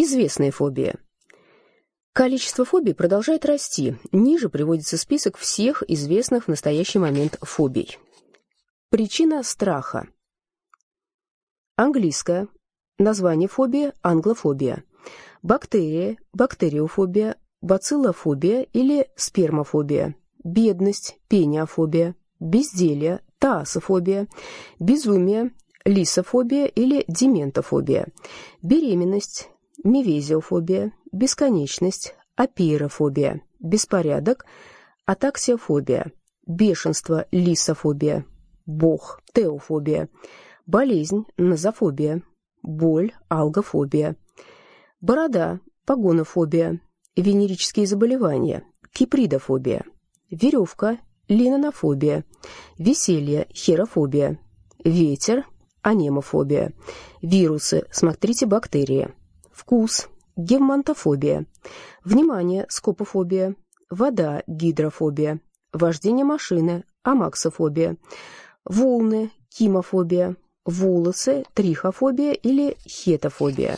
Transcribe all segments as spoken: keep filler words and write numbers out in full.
Известные фобии. Количество фобий продолжает расти. Ниже приводится список всех известных в настоящий момент фобий. Причина страха. Английское. Название фобии – англофобия. Бактерия – бактериофобия, бациллофобия или спермофобия. Бедность – пениофобия. Безделье – таасофобия. Безумие – лисофобия или дементофобия. Беременность – мевезиофобия. Бесконечность – апейрофобия. Беспорядок – атаксиофобия. Бешенство – лисофобия. Бог – теофобия. Болезнь – нозофобия. Боль – алгофобия. Борода – погонофобия. Венерические заболевания – кипридофобия. Веревка – линонофобия. Веселье – херофобия. Ветер – анемофобия. Вирусы – смотрите бактерии. Вкус – гевмантофобия. Внимание – скопофобия. Вода – гидрофобия. Вождение машины – амаксофобия. Волны – кимофобия. Волосы – трихофобия или хетофобия.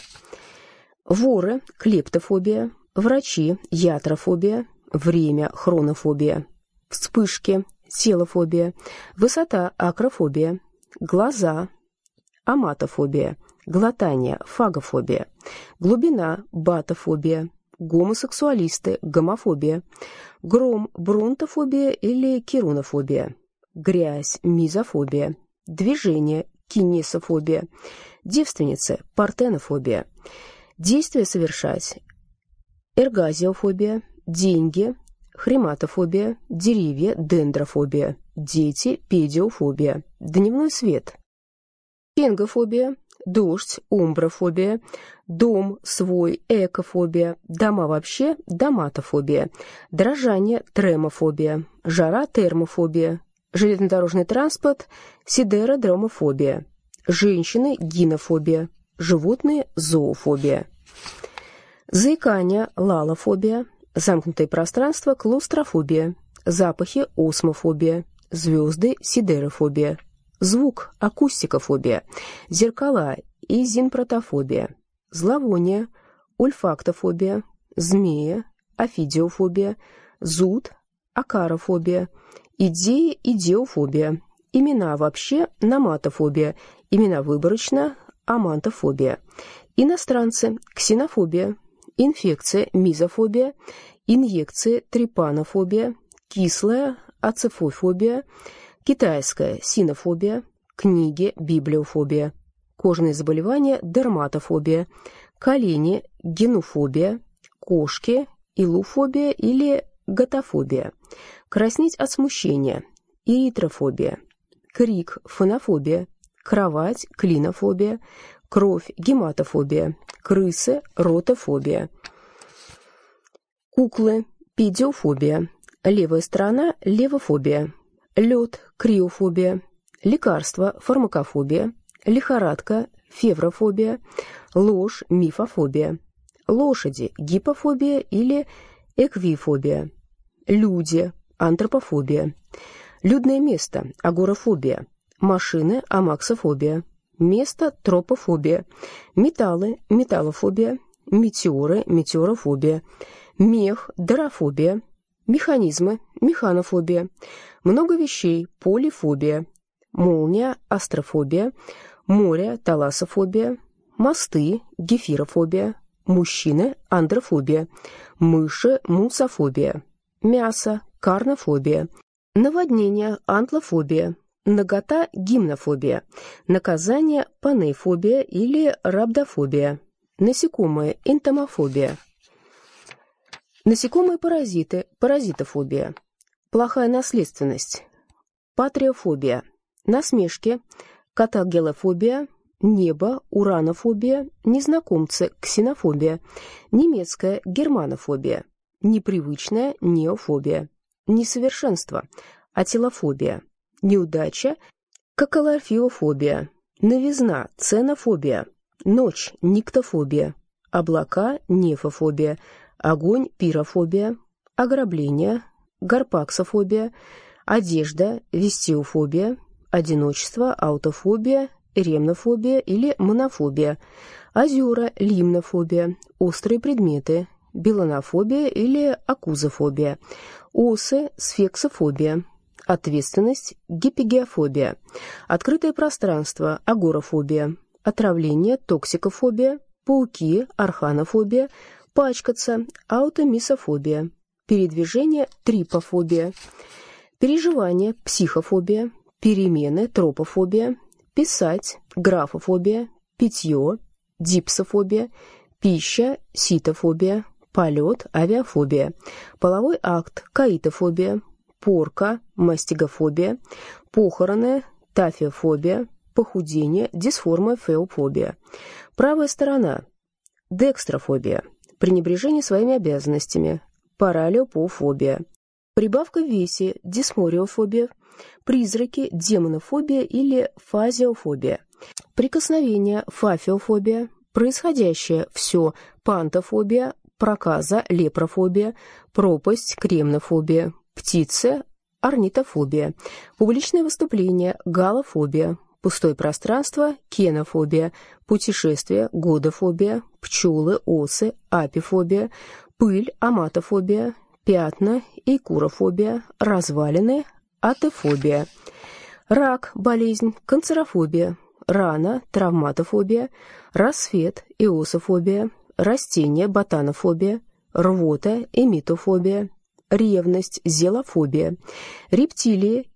Воры – клептофобия. Врачи – ятрофобия. Время – хронофобия. Вспышки – селофобия. Высота – акрофобия. Глаза – аматофобия. Глотание – фагофобия. Глубина – батофобия. Гомосексуалисты – гомофобия. Гром – бронтофобия или кирунофобия. Грязь – мизофобия. Движение – кинесофобия. Девственницы – партенофобия. Действие совершать – эргазиофобия. Деньги – хрематофобия. Деревья – дендрофобия. Дети – педиофобия. Дневной свет – фенгофобия. Дождь – умброфобия. Дом свой – экофобия. Дома вообще – доматофобия. Дрожание – тремофобия. Жара – термофобия. Железнодорожный транспорт – сидеродромофобия. Женщины – гинофобия. Животные – зоофобия. Заикание – лалофобия. Замкнутое пространство – клаустрофобия. Запахи – осмофобия. Звезды – сидерофобия. Звук – акустикофобия. Зеркала – изинпротофобия. Зловоние – ольфактофобия. Змея – офидиофобия. Зуд – акарофобия. Идеи – идеофобия. Имена вообще – номатофобия. Имена выборочно – амантофобия. Иностранцы – ксенофобия. Инфекция – мизофобия. Инъекции – трипанофобия. Кислая – ацефофобия. Китайская – синофобия. Книги – библиофобия. Кожные заболевания – дерматофобия. Колени – генофобия. Кошки – илуфобия или готофобия. Краснеть от смущения – эритрофобия. Крик – фонофобия. Кровать – клинофобия. Кровь – гематофобия. Крысы – ротофобия. Куклы – педиофобия. Левая сторона – левофобия. Лед – криофобия. Лекарство – фармакофобия. Лихорадка – феврофобия. Ложь – мифофобия. Лошади – гипофобия или эквифобия. Люди – антропофобия. Людное место – агорафобия. Машины – амаксофобия. Место – тропофобия. Металлы – металлофобия. Метеоры – метеорофобия. Мех – дорофобия. Механизмы – механофобия. Много вещей – полифобия. Молния – астрофобия. Море – талассофобия. Мосты – гефирофобия. Мужчины – андрофобия. Мыши – мусофобия. Мясо – карнофобия. Наводнение – антлофобия. Нагота – гимнофобия. Наказание – панейфобия или рhabdoфобия. Насекомые – энтомофобия. Насекомые-паразиты – паразитофобия. Плохая наследственность – патриофобия. Насмешки – катагелофобия. Небо – уранофобия. Незнакомцы – ксенофобия. Немецкая – германофобия. Непривычная – неофобия. Несовершенство – ателофобия. Неудача – кокалофиофобия. Новизна – ценофобия. Ночь – никтофобия. Облака – нефофобия. Огонь – пирофобия. Ограбление – гарпаксофобия. Одежда – вестиофобия. Одиночество – аутофобия. ремнофобия или монофобия, озера, лимнофобия, острые предметы, белонофобия или акузофобия, осы, сфексофобия, ответственность, гипигеофобия, открытое пространство, агорафобия, отравление, токсикофобия, пауки, арханофобия, пачкаться, аутомисофобия, передвижение, трипофобия, переживание, психофобия, перемены, тропофобия, писать, графофобия, питье, дипсофобия, пища, ситофобия, полет, авиафобия, половой акт, каитофобия, порка, мастигофобия, похороны, тафиофобия, похудение, дисформа, феофобия. Правая сторона, декстрофобия, пренебрежение своими обязанностями, паралиопофобия, прибавка в весе, дисмориофобия, призраки, демонофобия или фазиофобия, прикосновение, фафиофобия, происходящее все, пантофобия, проказа, лепрофобия, пропасть, кремнофобия, птицы, орнитофобия, публичное выступление, галофобия, пустое пространство, кенофобия, путешествие, годофобия, пчелы, осы, апифобия, пыль, аматофобия, пятна, эйкурофобия, развалины, атофобия, рак, болезнь, канцерофобия, рана, травматофобия, рассвет, эософобия, растение, ботанофобия, рвота, эмитофобия, ревность, зелофобия, рептилии,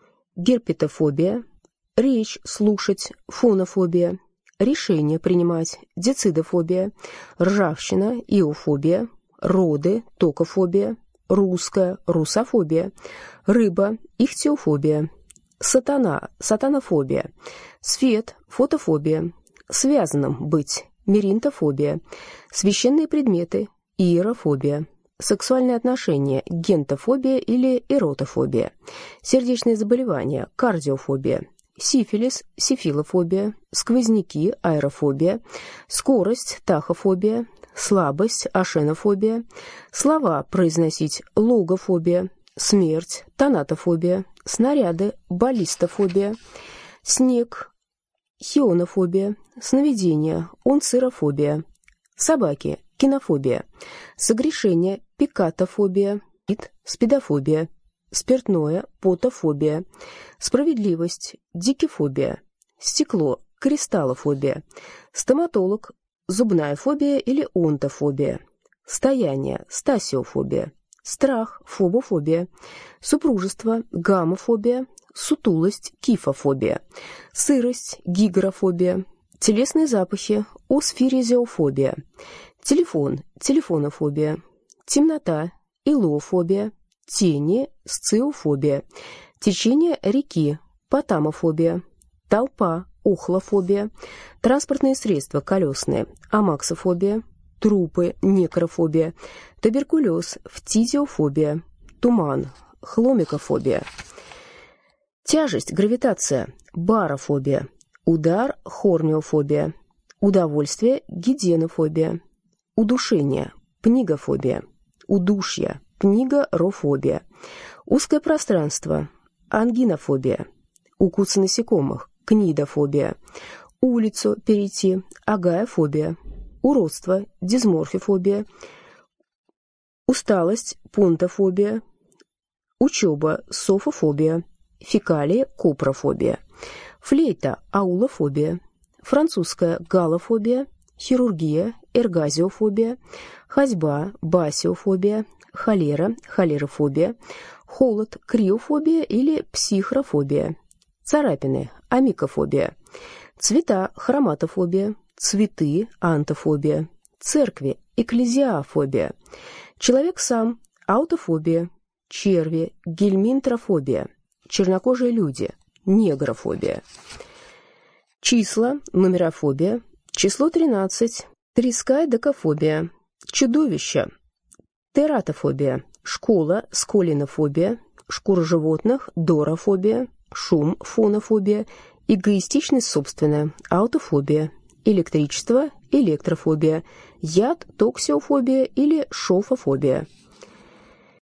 герпетофобия, речь, слушать, фонофобия, решение принимать, децидофобия, ржавчина, иофобия, роды, токофобия, русская, русофобия, рыба, ихтиофобия, сатана, сатанофобия, свет, фотофобия, связанным быть, меринтофобия, священные предметы, иерофобия, сексуальные отношения, гентофобия или эротофобия, сердечные заболевания, кардиофобия, сифилис, сифилофобия, сквозняки, аэрофобия, скорость, тахофобия, слабость, ашенофобия, слова произносить, логофобия, смерть, тонатофобия, снаряды, баллистофобия, снег, хионофобия, сновидения, онцирофобия, собаки, кинофобия, согрешение, пикатофобия, спидофобия, спиртное, потофобия, справедливость, дикифобия, стекло, кристаллофобия, стоматолог, зубная фобия или онтофобия, стояние, стасиофобия, страх, фобофобия, супружество, гамофобия, сутулость, кифофобия, сырость, гигрофобия, телесные запахи, осфиризиофобия, телефон, телефонофобия, темнота, илофобия, тени, сциофобия, течение реки, потамофобия, толпа, охлофобия, транспортные средства колесные, амаксофобия, трупы, некрофобия, туберкулез, фтизиофобия, туман, хломикофобия, тяжесть, гравитация, барофобия, удар, хорниофобия, удовольствие, гиденофобия, удушение, пнигофобия, удушья, пнигорофобия, узкое пространство, ангинофобия, укусы насекомых, книдофобия, улицу перейти, агаофобия, уродство, дисморфофобия, усталость, понтофобия, учеба, софофобия, фекалии, копрофобия, флейта, аулофобия, французская, галофобия, хирургия, эргазиофобия, ходьба, басиофобия, холера, холерофобия, холод, криофобия или психрофобия, царапины, амикофобия, цвета, хроматофобия, цветы, антофобия, церкви, экклезиафобия, человек сам, аутофобия, черви, гельминтрофобия, чернокожие люди, негрофобия, числа, нумерофобия, число тринадцать, трискайдекофобия, чудовища, тератофобия, школа, сколинофобия, шкура животных, дорофобия, шум, фонофобия, эгоистичность собственная, аутофобия, электричество, электрофобия, яд, токсиофобия или шофофобия.